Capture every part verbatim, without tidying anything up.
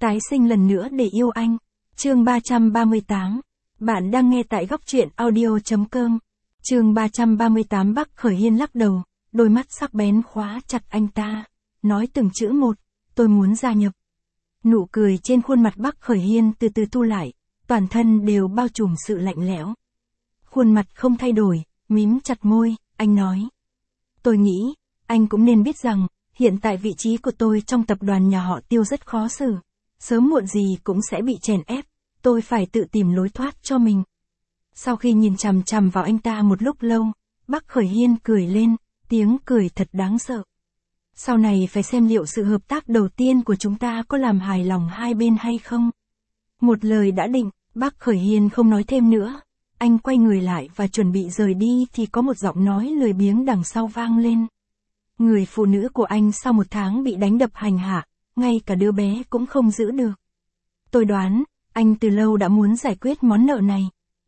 tái sinh lần nữa để yêu anh. Chương ba trăm ba mươi tám. Bạn đang nghe tại góc truyện audio.com. Chương ba trăm ba mươi tám. Bắc Khởi Hiên lắc đầu, đôi mắt sắc bén khóa chặt anh ta, nói từng chữ một, tôi muốn gia nhập. Nụ cười trên khuôn mặt Bắc Khởi Hiên từ từ thu lại, toàn thân đều bao trùm sự lạnh lẽo. Khuôn mặt không thay đổi, mím chặt môi, anh nói. Tôi nghĩ, anh cũng nên biết rằng, hiện tại vị trí của tôi trong tập đoàn nhà họ Tiêu rất khó xử. Sớm muộn gì cũng sẽ bị chèn ép, tôi phải tự tìm lối thoát cho mình. Sau khi nhìn chằm chằm vào anh ta một lúc lâu, Bắc Khởi Hiên cười lên, tiếng cười thật đáng sợ. Sau này phải xem liệu sự hợp tác đầu tiên của chúng ta có làm hài lòng hai bên hay không. Một lời đã định, Bắc Khởi Hiên không nói thêm nữa. Anh quay người lại và chuẩn bị rời đi thì có một giọng nói lười biếng đằng sau vang lên. Người phụ nữ của anh sau một tháng bị đánh đập hành hạ, ngay cả đứa bé cũng không giữ được. Tôi đoán, anh từ lâu đã muốn giải quyết món nợ này.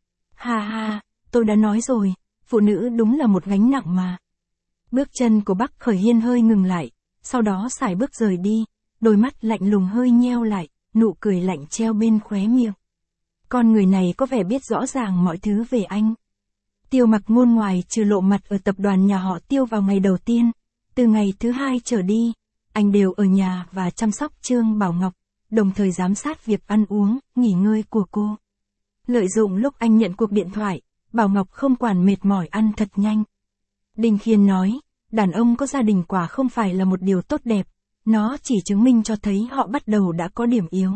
Ha ha, tôi đã nói rồi, phụ nữ đúng là một gánh nặng mà. Bước chân của Bắc Khởi Hiên hơi ngừng lại, sau đó sải bước rời đi, đôi mắt lạnh lùng hơi nheo lại, nụ cười lạnh treo bên khóe miệng. Con người này có vẻ biết rõ ràng mọi thứ về anh. Tiêu Mặc Ngôn ngoài trừ lộ mặt ở tập đoàn nhà họ Tiêu vào ngày đầu tiên, từ ngày thứ hai trở đi, anh đều ở nhà và chăm sóc Trương Bảo Ngọc, đồng thời giám sát việc ăn uống, nghỉ ngơi của cô. Lợi dụng lúc anh nhận cuộc điện thoại, Bảo Ngọc không quản mệt mỏi ăn thật nhanh. Đinh Khiên nói, đàn ông có gia đình quả không phải là một điều tốt đẹp, nó chỉ chứng minh cho thấy họ bắt đầu đã có điểm yếu.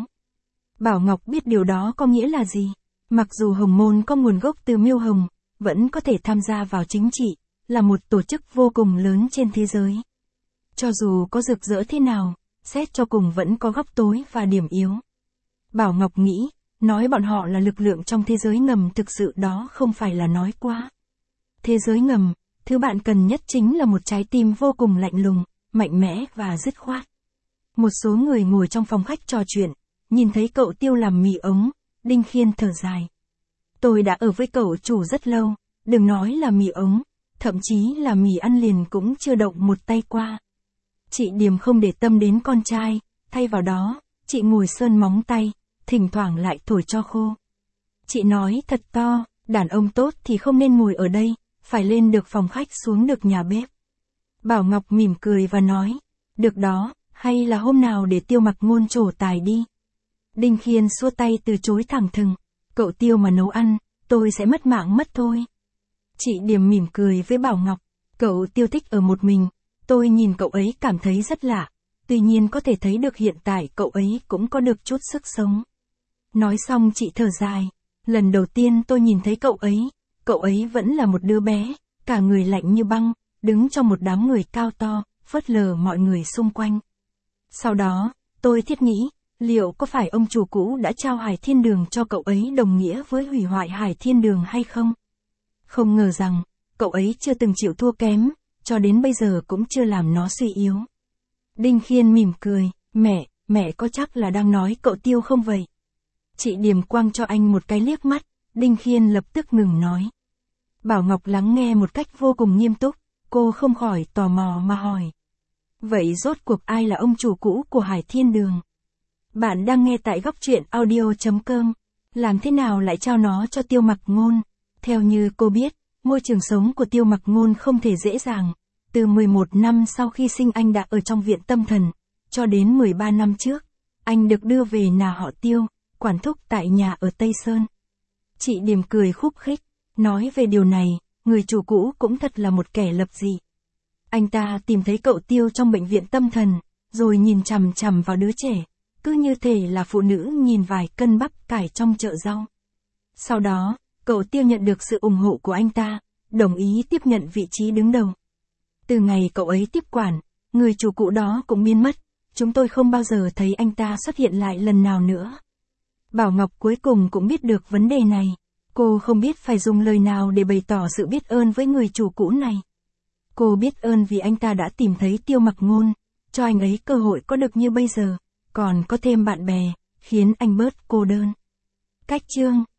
Bảo Ngọc biết điều đó có nghĩa là gì. Mặc dù Hồng Môn có nguồn gốc từ Miêu Hồng, vẫn có thể tham gia vào chính trị, là một tổ chức vô cùng lớn trên thế giới. Cho dù có rực rỡ thế nào, xét cho cùng vẫn có góc tối và điểm yếu. Bảo Ngọc nghĩ, nói bọn họ là lực lượng trong thế giới ngầm thực sự đó không phải là nói quá. Thế giới ngầm, thứ bạn cần nhất chính là một trái tim vô cùng lạnh lùng, mạnh mẽ và dứt khoát. Một số người ngồi trong phòng khách trò chuyện, nhìn thấy cậu Tiêu làm mì ống, Đinh Khiên thở dài. Tôi đã ở với cậu chủ rất lâu, đừng nói là mì ống, thậm chí là mì ăn liền cũng chưa động một tay qua. Chị Điềm không để tâm đến con trai, thay vào đó, chị ngồi sơn móng tay, thỉnh thoảng lại thổi cho khô. Chị nói thật to, đàn ông tốt thì không nên ngồi ở đây, phải lên được phòng khách xuống được nhà bếp. Bảo Ngọc mỉm cười và nói, được đó, hay là hôm nào để Tiêu Mặc Ngôn trổ tài đi. Đinh Khiên xua tay từ chối thẳng thừng, cậu Tiêu mà nấu ăn, tôi sẽ mất mạng mất thôi. Chị Điềm mỉm cười với Bảo Ngọc, cậu Tiêu thích ở một mình, tôi nhìn cậu ấy cảm thấy rất lạ, tuy nhiên có thể thấy được hiện tại cậu ấy cũng có được chút sức sống. Nói xong chị thở dài, lần đầu tiên tôi nhìn thấy cậu ấy, cậu ấy vẫn là một đứa bé, cả người lạnh như băng, đứng trong một đám người cao to, phớt lờ mọi người xung quanh. Sau đó, tôi thiết nghĩ, liệu có phải ông chủ cũ đã trao Hải Thiên Đường cho cậu ấy đồng nghĩa với hủy hoại Hải Thiên Đường hay không? Không ngờ rằng, cậu ấy chưa từng chịu thua kém, cho đến bây giờ cũng chưa làm nó suy yếu. Đinh Khiên mỉm cười, mẹ, mẹ có chắc là đang nói cậu Tiêu không vậy? Chị Điềm quăng cho anh một cái liếc mắt, Đinh Khiên lập tức ngừng nói. Bảo Ngọc lắng nghe một cách vô cùng nghiêm túc, cô không khỏi tò mò mà hỏi. Vậy rốt cuộc ai là ông chủ cũ của Hải Thiên Đường? Bạn đang nghe tại góc truyện audio.com. Làm thế nào lại trao nó cho Tiêu Mặc Ngôn? Theo như cô biết, môi trường sống của Tiêu Mặc Ngôn không thể dễ dàng. Từ mười một năm sau khi sinh anh đã ở trong viện tâm thần, cho đến mười ba năm trước, anh được đưa về nhà họ Tiêu, quản thúc tại nhà ở Tây Sơn. Chị Điềm cười khúc khích, nói về điều này, người chủ cũ cũng thật là một kẻ lập dị. Anh ta tìm thấy cậu Tiêu trong bệnh viện tâm thần, rồi nhìn chằm chằm vào đứa trẻ, cứ như thể là phụ nữ nhìn vài cân bắp cải trong chợ rau. Sau đó, cậu Tiêu nhận được sự ủng hộ của anh ta, đồng ý tiếp nhận vị trí đứng đầu. Từ ngày cậu ấy tiếp quản, người chủ cũ đó cũng biến mất, chúng tôi không bao giờ thấy anh ta xuất hiện lại lần nào nữa. Bảo Ngọc cuối cùng cũng biết được vấn đề này, cô không biết phải dùng lời nào để bày tỏ sự biết ơn với người chủ cũ này. Cô biết ơn vì anh ta đã tìm thấy Tiêu Mặc Ngôn, cho anh ấy cơ hội có được như bây giờ, còn có thêm bạn bè, khiến anh bớt cô đơn. Cách chương